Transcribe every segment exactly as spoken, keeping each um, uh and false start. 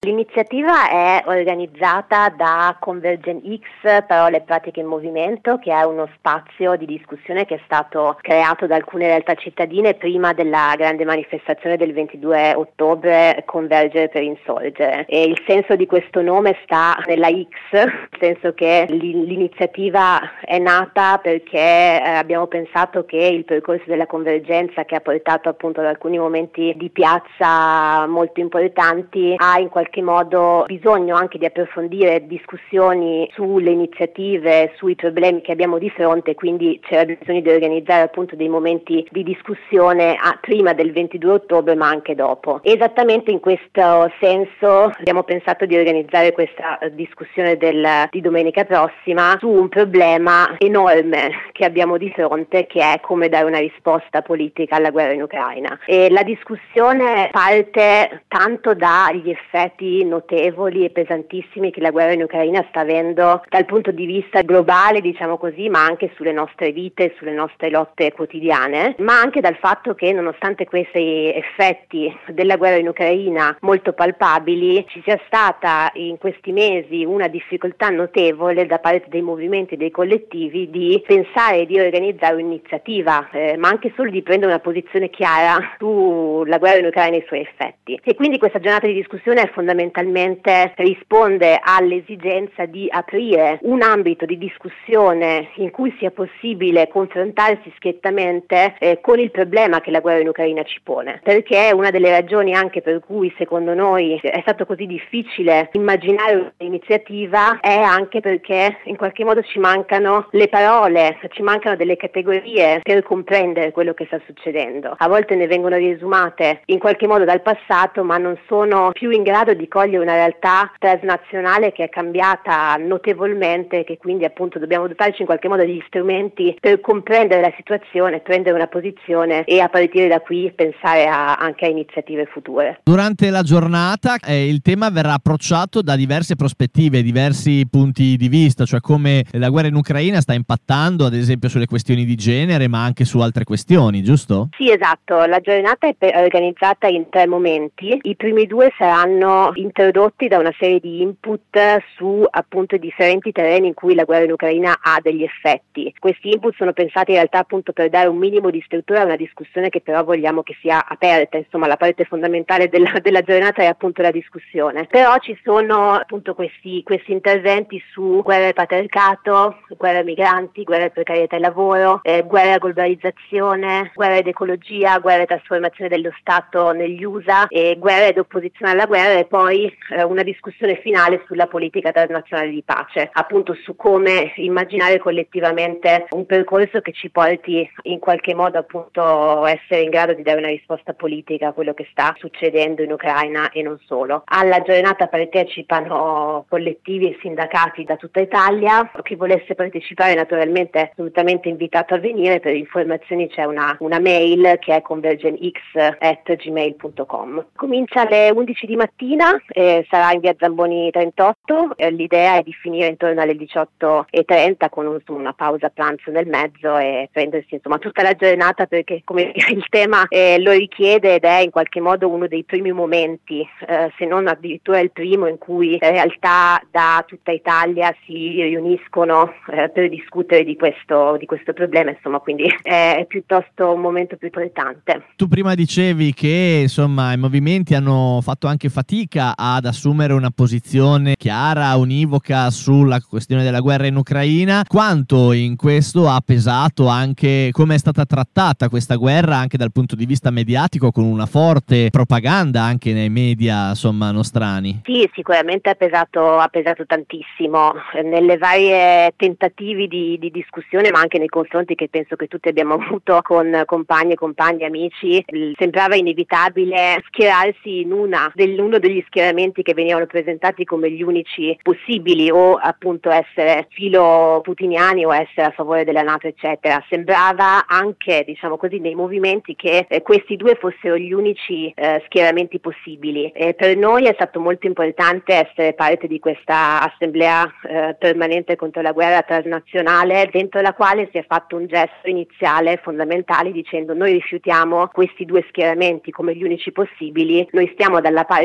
L'iniziativa è organizzata da Convergen X, Parole e Pratiche in Movimento, che è uno spazio di discussione che è stato creato da alcune realtà cittadine prima della grande manifestazione del ventidue ottobre, Convergere per Insorgere. E il senso di questo nome sta nella X, nel senso che l'iniziativa è nata perché eh, abbiamo pensato che il percorso della convergenza, che ha portato appunto ad alcuni momenti di piazza molto importanti, ha in qualche modo bisogno anche di approfondire discussioni sulle iniziative, sui problemi che abbiamo di fronte, quindi c'era bisogno di organizzare appunto dei momenti di discussione a, prima del ventidue ottobre ma anche dopo. Esattamente in questo senso abbiamo pensato di organizzare questa discussione del, di domenica prossima su un problema enorme che abbiamo di fronte, che è come dare una risposta politica alla guerra in Ucraina. E la discussione parte tanto dagli effetti notevoli e pesantissimi che la guerra in Ucraina sta avendo dal punto di vista globale, diciamo così, ma anche sulle nostre vite, sulle nostre lotte quotidiane, ma anche dal fatto che nonostante questi effetti della guerra in Ucraina molto palpabili, ci sia stata in questi mesi una difficoltà notevole da parte dei movimenti e dei collettivi di pensare di organizzare un'iniziativa, eh, ma anche solo di prendere una posizione chiara sulla guerra in Ucraina e i suoi effetti. E quindi questa giornata di discussione è fondamentalmente risponde all'esigenza di aprire un ambito di discussione in cui sia possibile confrontarsi schiettamente eh, con il problema che la guerra in Ucraina ci pone, perché una delle ragioni anche per cui secondo noi è stato così difficile immaginare un'iniziativa è anche perché in qualche modo ci mancano le parole, ci mancano delle categorie per comprendere quello che sta succedendo. A volte ne vengono riesumate in qualche modo dal passato, ma non sono più in grado di cogliere una realtà transnazionale che è cambiata notevolmente e che quindi appunto dobbiamo dotarci in qualche modo degli strumenti per comprendere la situazione, prendere una posizione e a partire da qui pensare a, anche a iniziative future. Durante la giornata eh, il tema verrà approcciato da diverse prospettive, diversi punti di vista, cioè come la guerra in Ucraina sta impattando ad esempio sulle questioni di genere ma anche su altre questioni, giusto? Sì, esatto, la giornata è per, organizzata in tre momenti. I primi due saranno introdotti da una serie di input su appunto i differenti terreni in cui la guerra in Ucraina ha degli effetti. Questi input sono pensati in realtà appunto per dare un minimo di struttura a una discussione che però vogliamo che sia aperta, insomma la parte fondamentale della, della giornata è appunto la discussione. Però ci sono appunto questi, questi interventi su guerra al patriarcato, guerra ai migranti, guerra alla precarietà e lavoro, eh, guerra alla globalizzazione, guerra ed ecologia, guerra e trasformazione dello Stato negli U S A e guerra ed opposizione alla guerra e poi eh, una discussione finale sulla politica transnazionale di pace, appunto su come immaginare collettivamente un percorso che ci porti in qualche modo appunto a essere in grado di dare una risposta politica a quello che sta succedendo in Ucraina e non solo. Alla giornata partecipano collettivi e sindacati da tutta Italia. Chi volesse partecipare naturalmente è assolutamente invitato a venire. Per informazioni c'è una, una mail che è convergenx at gmail punto com. Comincia alle undici di mattina, eh, sarà in via Zamboni trentotto, eh, l'idea è di finire intorno alle diciotto e trenta con un, una pausa pranzo nel mezzo e prendersi insomma tutta la giornata perché come il tema eh, lo richiede ed è in qualche modo uno dei primi momenti, eh, se non addirittura il primo in cui realtà da tutta Italia si riuniscono eh, per discutere di questo, di questo problema, insomma quindi è piuttosto un momento più importante. Tu prima dicevi che insomma i movimenti hanno fatto anche fatica ad assumere una posizione chiara, univoca sulla questione della guerra in Ucraina. Quanto in questo ha pesato anche come è stata trattata questa guerra anche dal punto di vista mediatico, con una forte propaganda anche nei media insomma nostrani? Sì, sicuramente ha pesato, ha pesato tantissimo nelle varie tentativi di, di discussione, ma anche nei confronti che penso che tutti abbiamo avuto con compagni, compagni, amici. Sembrava inevitabile schierarsi in una del, uno degli schieramenti che venivano presentati come gli unici possibili, o appunto essere filo putiniani o essere a favore della NATO eccetera. Sembrava anche, diciamo così, nei movimenti che eh, questi due fossero gli unici eh, schieramenti possibili. E per noi è stato molto importante essere parte di questa assemblea eh, permanente contro la guerra transnazionale, dentro la quale si è fatto un gesto iniziale fondamentale dicendo: noi rifiutiamo questi due schieramenti come gli unici possibili, noi stiamo dalla parte di chi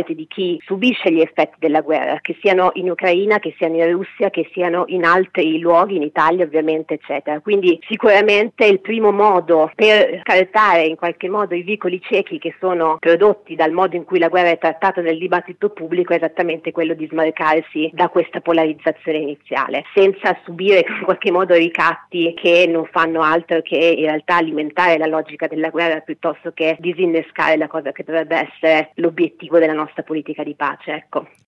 chi subisce gli effetti della guerra, che siano in Ucraina, che siano in Russia, che siano in altri luoghi, in Italia ovviamente, eccetera. Quindi sicuramente il primo modo per scartare in qualche modo i vicoli ciechi che sono prodotti dal modo in cui la guerra è trattata nel dibattito pubblico è esattamente quello di smarcarsi da questa polarizzazione iniziale, senza subire in qualche modo ricatti che non fanno altro che in realtà alimentare la logica della guerra piuttosto che disinnescare la cosa che dovrebbe essere l'obiettivo della nostra politica di pace, ecco.